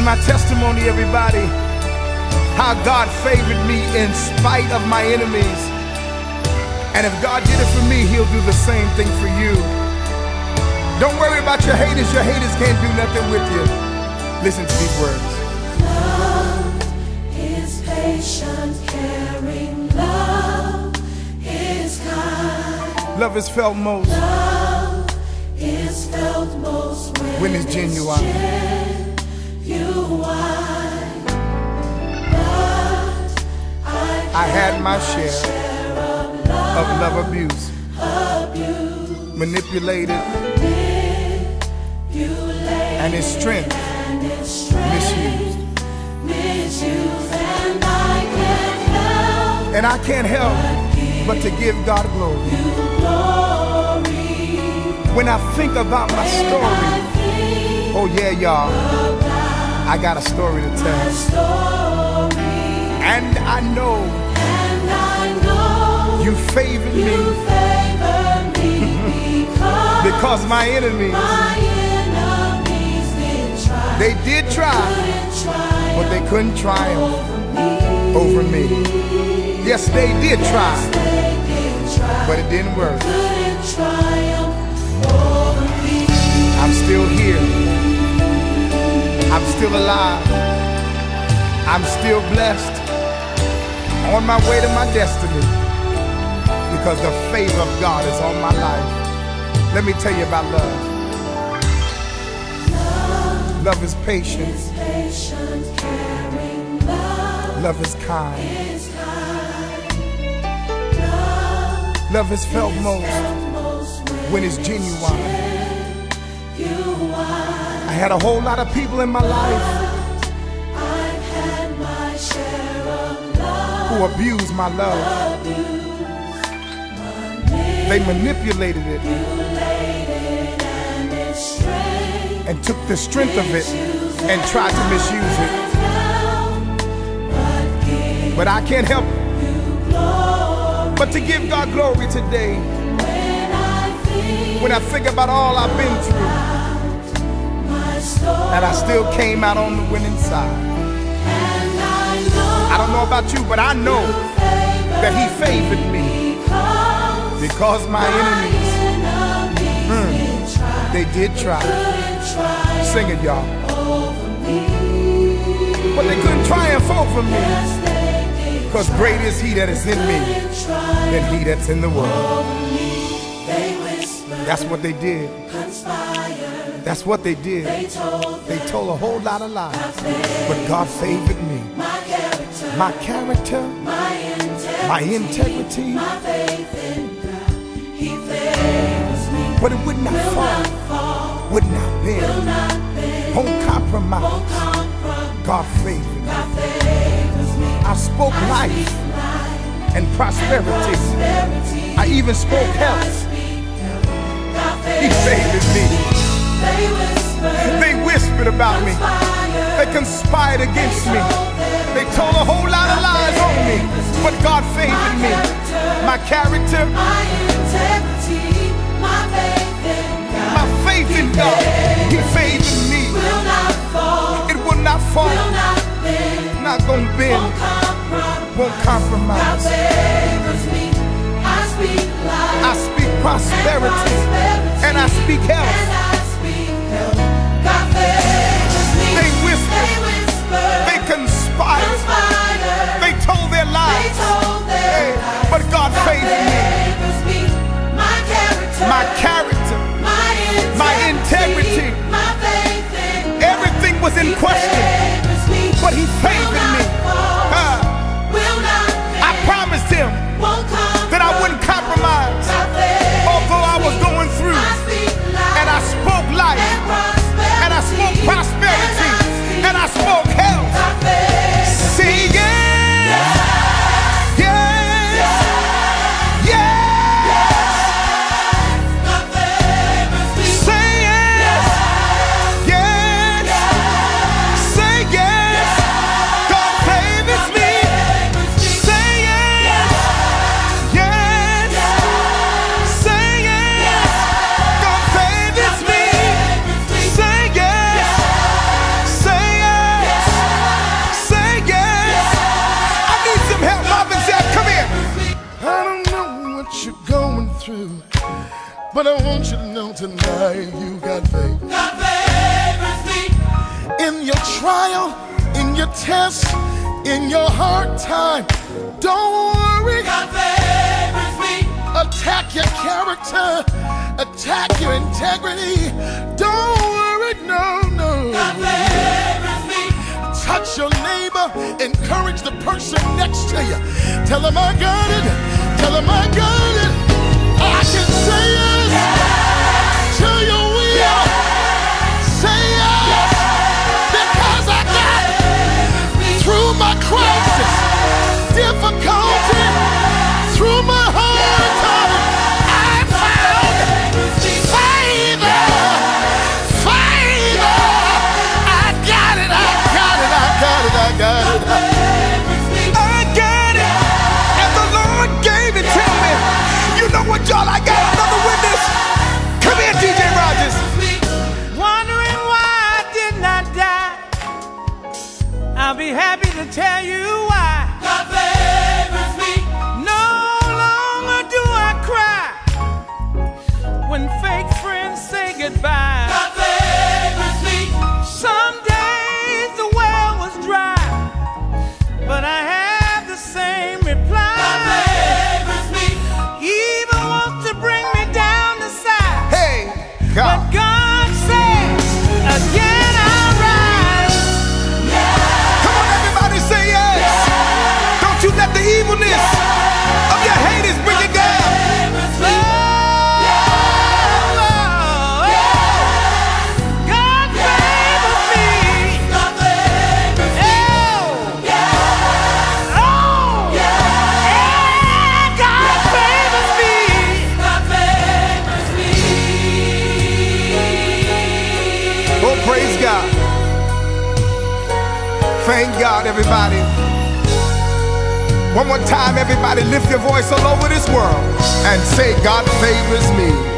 my testimony, everybody. How God favored me in spite of my enemies. And if God did it for me, He'll do the same thing for you. Don't worry about your haters. Your haters can't do nothing with you. Listen to these words. Love is patient, caring. Love is kind. Love is felt most. Love is felt most when it's genuine. I had my share of love abuse, manipulated, and its strength misused. And I can't help but to give God glory. When I think about my story, oh yeah, y'all, I got a story to tell. And I know you favored me because my enemies, they did try, but they couldn't triumph over me. Yes, they did try, but it didn't work. I'm still here. I'm still alive. I'm still blessed. On my way to my destiny because the favor of God is on my life. Let me tell you about love. Love is patient. Love is kind. Love is felt most when it's genuine. I had a whole lot of people in my life who abused my love. They manipulated it and took the strength of it and tried to misuse it. But I can't help but to give God glory today. When I think about all I've been through, and I still came out on the winning side. I don't know about you, but I know that He favored me because my enemies, they did try. Sing it, y'all. But they couldn't triumph over me because great is He that is in me than he that's in the world. That's what they did. That's what they did. They told a whole lot of lies. But God favored me. My character, my integrity. But it would not fall, would not bend, won't compromise. God favored me. I spoke life and prosperity. I even spoke health. He favored me. They whispered about me. They conspired against me. They told a whole lot of lies on me. But God favored me. My character, my faith in God, He favored me. It will not fall, not gonna bend, won't compromise. I speak prosperity and I speak health. They whispered, they conspired, they told their lies. But God favored me. My character, my integrity, everything was in question, but He favored me. I promised Him that I wouldn't compromise, although I was going through, and I But I want you to know tonight you got faith. God favors me. In your trial, in your test, in your hard time, don't worry. God favors me. Attack your character, attack your integrity. Don't worry, no, no. God favors me. Touch your neighbor, encourage the person next to you. Tell them I got it, tell them I got it. I can say yes, to your will. Say yes, because I got it. Through my crisis, difficulty, through my hard time, I found favor, favor. I got it, I got it, I got it, I got it. I got it, and the Lord gave it to me. You know what, y'all? I got another witness. Come here, DJ Rogers. Wondering why I did not die. I'll be happy to tell you why. God favors me. No longer do I cry when fake friends say goodbye. God favors me. Some days the well was dry, but I have the same reply. God favors me. Evil wants to bring me down the side, Hey, but God. God says, again I rise. Come on, everybody, say yes. Don't you let the evilness of your haters bring you down. Favors me. God favors me. God favors me. God favors me. God favors me. Oh, praise God. Thank God, everybody. One more time, everybody, lift your voice all over this world and say, God favors me.